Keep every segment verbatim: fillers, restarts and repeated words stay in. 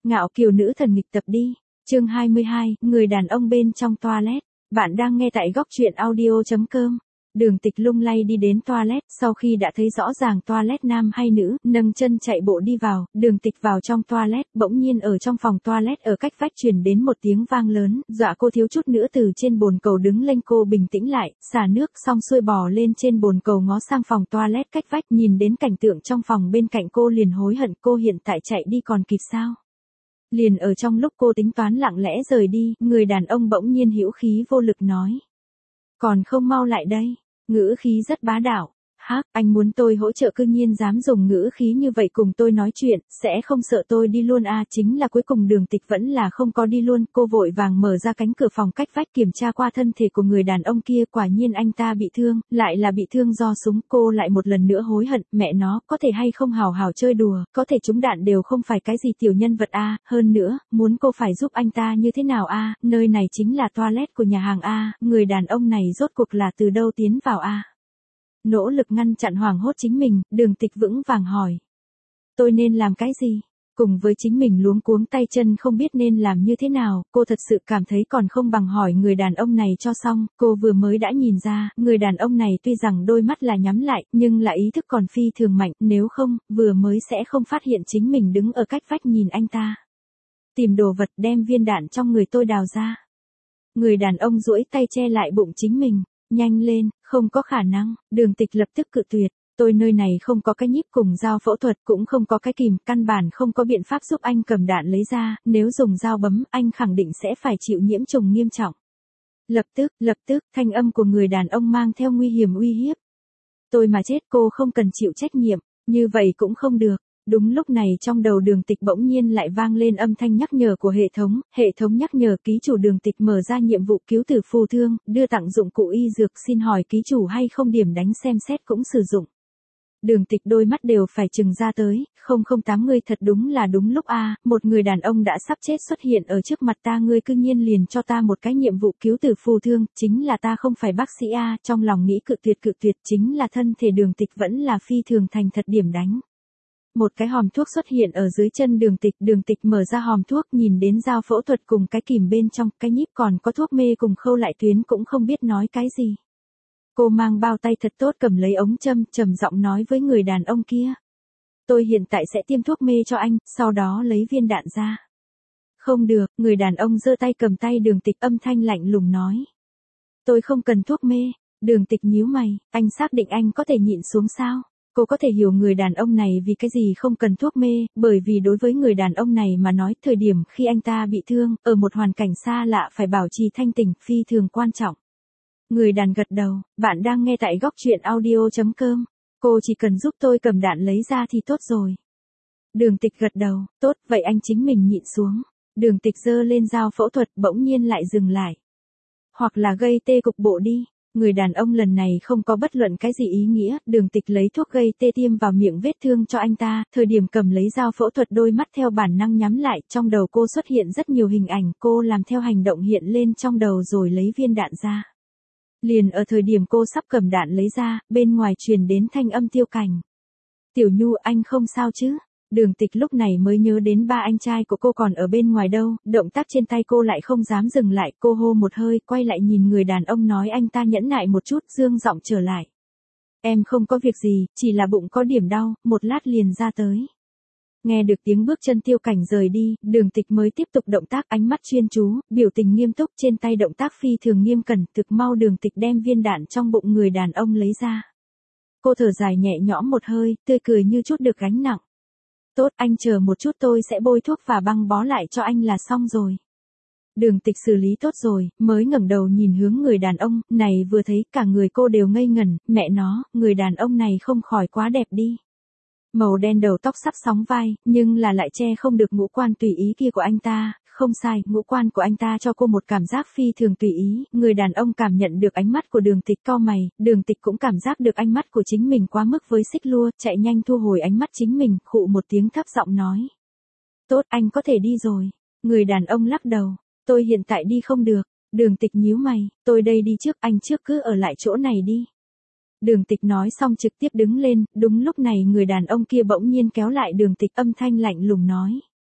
Ngạo kiều nữ thần nghịch tập đi. Chương hai mươi hai, người đàn ông bên trong toilet. Bạn đang nghe tại góc truyện audio chấm com. Đường Tịch lung lay đi đến toilet, sau khi đã thấy rõ ràng toilet nam hay nữ, nâng chân chạy bộ đi vào. Đường Tịch vào trong toilet, bỗng nhiên ở trong phòng toilet ở cách vách truyền đến một tiếng vang lớn, dọa cô thiếu chút nữa từ trên bồn cầu đứng lên. Cô bình tĩnh lại, xả nước xong xuôi bò lên trên bồn cầu ngó sang phòng toilet cách vách, nhìn đến cảnh tượng trong phòng bên cạnh cô liền hối hận, cô hiện tại chạy đi còn kịp sao? Liền ở trong lúc cô tính toán lặng lẽ rời đi, người đàn ông bỗng nhiên hữu khí vô lực nói: "Còn không mau lại đây." Ngữ khí rất bá đạo. "Hắc, anh muốn tôi hỗ trợ cư nhiên dám dùng ngữ khí như vậy cùng tôi nói chuyện, sẽ không sợ tôi đi luôn à?" Chính là cuối cùng Đường Tịch vẫn là không có đi luôn, cô vội vàng mở ra cánh cửa phòng cách vách kiểm tra qua thân thể của người đàn ông kia, quả nhiên anh ta bị thương, lại là bị thương do súng. Cô lại một lần nữa hối hận, mẹ nó, có thể hay không hào hào chơi đùa, có thể trúng đạn đều không phải cái gì tiểu nhân vật a, hơn nữa, muốn cô phải giúp anh ta như thế nào a, nơi này chính là toilet của nhà hàng a, người đàn ông này rốt cuộc là từ đâu tiến vào a? Nỗ lực ngăn chặn hoảng hốt chính mình, Đường Tịch vững vàng hỏi: "Tôi nên làm cái gì?" Cùng với chính mình luống cuống tay chân không biết nên làm như thế nào, cô thật sự cảm thấy còn không bằng hỏi người đàn ông này cho xong. Cô vừa mới đã nhìn ra, người đàn ông này tuy rằng đôi mắt là nhắm lại, nhưng là ý thức còn phi thường mạnh, nếu không, vừa mới sẽ không phát hiện chính mình đứng ở cách vách nhìn anh ta. "Tìm đồ vật, đem viên đạn trong người tôi đào ra." Người đàn ông duỗi tay che lại bụng chính mình: "Nhanh lên, không có khả năng." Đường Tịch lập tức cự tuyệt: "Tôi nơi này không có cái nhíp cùng dao phẫu thuật, cũng không có cái kìm, căn bản không có biện pháp giúp anh cầm đạn lấy ra, nếu dùng dao bấm, anh khẳng định sẽ phải chịu nhiễm trùng nghiêm trọng." Lập tức, lập tức, thanh âm của người đàn ông mang theo nguy hiểm uy hiếp. "Tôi mà chết cô không cần chịu trách nhiệm, như vậy cũng không được." Đúng lúc này trong đầu Đường Tịch bỗng nhiên lại vang lên âm thanh nhắc nhở của hệ thống, hệ thống nhắc nhở ký chủ Đường Tịch mở ra nhiệm vụ cứu tử phù thương, đưa tặng dụng cụ y dược, xin hỏi ký chủ hay không điểm đánh xem xét cũng sử dụng. Đường Tịch đôi mắt đều phải trừng ra tới, không không tám mươi thật đúng là đúng lúc a, một người đàn ông đã sắp chết xuất hiện ở trước mặt ta, ngươi cư nhiên liền cho ta một cái nhiệm vụ cứu tử phù thương, chính là ta không phải bác sĩ a, trong lòng nghĩ cự tuyệt cự tuyệt, chính là thân thể Đường Tịch vẫn là phi thường thành thật điểm đánh. Một cái hòm thuốc xuất hiện ở dưới chân Đường Tịch, Đường Tịch mở ra hòm thuốc, nhìn đến dao phẫu thuật cùng cái kìm bên trong, cái nhíp còn có thuốc mê cùng khâu lại tuyến, cũng không biết nói cái gì. Cô mang bao tay thật tốt cầm lấy ống châm, trầm giọng nói với người đàn ông kia: "Tôi hiện tại sẽ tiêm thuốc mê cho anh, sau đó lấy viên đạn ra." "Không được." Người đàn ông giơ tay cầm tay Đường Tịch, âm thanh lạnh lùng nói: "Tôi không cần thuốc mê." Đường Tịch nhíu mày: "Anh xác định anh có thể nhịn xuống sao?" Cô có thể hiểu người đàn ông này vì cái gì không cần thuốc mê, bởi vì đối với người đàn ông này mà nói, thời điểm khi anh ta bị thương, ở một hoàn cảnh xa lạ phải bảo trì thanh tỉnh, phi thường quan trọng. Người đàn gật đầu: "Bạn đang nghe tại góc truyện audio chấm com. Cô chỉ cần giúp tôi cầm đạn lấy ra thì tốt rồi." Đường Tịch gật đầu: "Tốt, vậy anh chính mình nhịn xuống." Đường Tịch giơ lên dao phẫu thuật, bỗng nhiên lại dừng lại. "Hoặc là gây tê cục bộ đi." Người đàn ông lần này không có bất luận cái gì ý nghĩa, Đường Tịch lấy thuốc gây tê tiêm vào miệng vết thương cho anh ta, thời điểm cầm lấy dao phẫu thuật đôi mắt theo bản năng nhắm lại, trong đầu cô xuất hiện rất nhiều hình ảnh, cô làm theo hành động hiện lên trong đầu rồi lấy viên đạn ra. Liền ở thời điểm cô sắp cầm đạn lấy ra, bên ngoài truyền đến thanh âm Tiêu Cảnh: "Tiểu Nhu, anh không sao chứ?" Đường Tịch lúc này mới nhớ đến ba anh trai của cô còn ở bên ngoài đâu, động tác trên tay cô lại không dám dừng lại, cô hô một hơi, quay lại nhìn người đàn ông nói anh ta nhẫn nại một chút, dương giọng trở lại: "Em không có việc gì, chỉ là bụng có điểm đau, một lát liền ra tới." Nghe được tiếng bước chân Tiêu Cảnh rời đi, Đường Tịch mới tiếp tục động tác, ánh mắt chuyên chú, biểu tình nghiêm túc, trên tay động tác phi thường nghiêm cẩn, thực mau Đường Tịch đem viên đạn trong bụng người đàn ông lấy ra. Cô thở dài nhẹ nhõm một hơi, tươi cười như chút được gánh nặng: "Tốt, anh chờ một chút tôi sẽ bôi thuốc và băng bó lại cho anh là xong rồi." Đường Tịch xử lý tốt rồi, mới ngẩng đầu nhìn hướng người đàn ông, này vừa thấy cả người cô đều ngây ngẩn, mẹ nó, người đàn ông này không khỏi quá đẹp đi. Màu đen đầu tóc sắp sóng vai, nhưng là lại che không được ngũ quan tùy ý kia của anh ta, không sai, ngũ quan của anh ta cho cô một cảm giác phi thường tùy ý, người đàn ông cảm nhận được ánh mắt của Đường Tịch cau mày, Đường Tịch cũng cảm giác được ánh mắt của chính mình quá mức với xích lua, chạy nhanh thu hồi ánh mắt chính mình, khụ một tiếng thấp giọng nói: "Tốt, anh có thể đi rồi." Người đàn ông lắc đầu: "Tôi hiện tại đi không được." Đường Tịch nhíu mày: "Tôi đây đi trước, anh trước cứ ở lại chỗ này đi." Đường Tịch nói xong trực tiếp đứng lên, đúng lúc này người đàn ông kia bỗng nhiên kéo lại Đường Tịch, âm thanh lạnh lùng nói: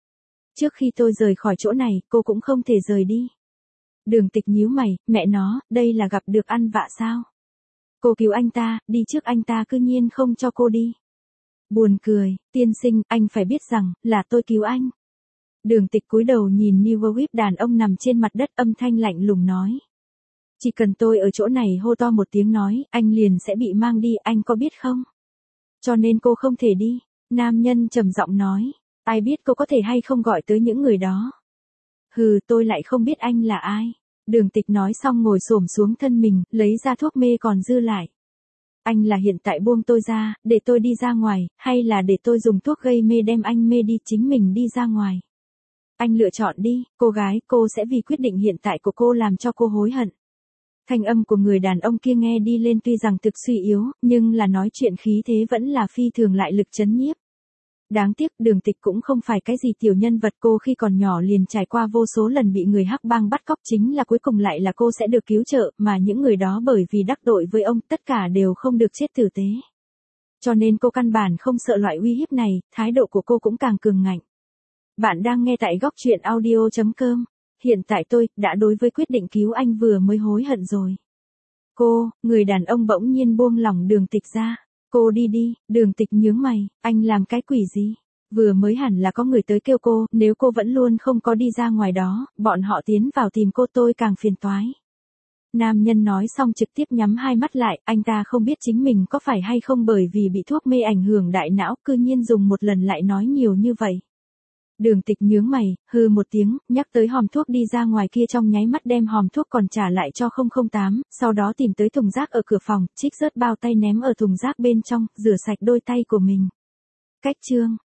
Trước khi tôi rời khỏi chỗ này, cô cũng không thể rời đi. Đường Tịch nhíu mày, mẹ nó, đây là gặp được ăn vạ sao? Cô cứu anh ta, đi trước anh ta cư nhiên không cho cô đi. Buồn cười, tiên sinh, anh phải biết rằng, là tôi cứu anh. Đường Tịch cúi đầu nhìn Newerwhip đàn ông nằm trên mặt đất, âm thanh lạnh lùng nói. Chỉ cần tôi ở chỗ này hô to một tiếng nói, anh liền sẽ bị mang đi, anh có biết không? Cho nên cô không thể đi. Nam nhân trầm giọng nói. Ai biết cô có thể hay không gọi tới những người đó. Hừ, tôi lại không biết anh là ai. Đường Tịch nói xong ngồi xổm xuống thân mình, lấy ra thuốc mê còn dư lại. Anh là hiện tại buông tôi ra, để tôi đi ra ngoài, hay là để tôi dùng thuốc gây mê đem anh mê đi chính mình đi ra ngoài? Anh lựa chọn đi, cô gái, cô sẽ vì quyết định hiện tại của cô làm cho cô hối hận. Thanh âm của người đàn ông kia nghe đi lên tuy rằng thực suy yếu, nhưng là nói chuyện khí thế vẫn là phi thường lại lực chấn nhiếp. Đáng tiếc Đường Tịch cũng không phải cái gì tiểu nhân vật, cô khi còn nhỏ liền trải qua vô số lần bị người hắc bang bắt cóc, chính là cuối cùng lại là cô sẽ được cứu trợ, mà những người đó bởi vì đắc tội với ông tất cả đều không được chết tử tế. Cho nên cô căn bản không sợ loại uy hiếp này, thái độ của cô cũng càng cường ngạnh. Bạn đang nghe tại góc truyện audio chấm com. Hiện tại tôi đã đối với quyết định cứu anh vừa mới hối hận rồi. Cô, người đàn ông bỗng nhiên buông lỏng Đường Tịch ra. Cô đi đi, Đường Tịch nhướng mày, anh làm cái quỷ gì? Vừa mới hẳn là có người tới kêu cô, nếu cô vẫn luôn không có đi ra ngoài đó, bọn họ tiến vào tìm cô tôi càng phiền toái. Nam nhân nói xong trực tiếp nhắm hai mắt lại, anh ta không biết chính mình có phải hay không bởi vì bị thuốc mê ảnh hưởng đại não, cư nhiên dùng một lần lại nói nhiều như vậy. Đường Tịch nhướng mày, hừ một tiếng, nhắc tới hòm thuốc đi ra ngoài kia, trong nháy mắt đem hòm thuốc còn trả lại cho không không tám, sau đó tìm tới thùng rác ở cửa phòng, trích rớt bao tay ném ở thùng rác bên trong, rửa sạch đôi tay của mình. Cách chương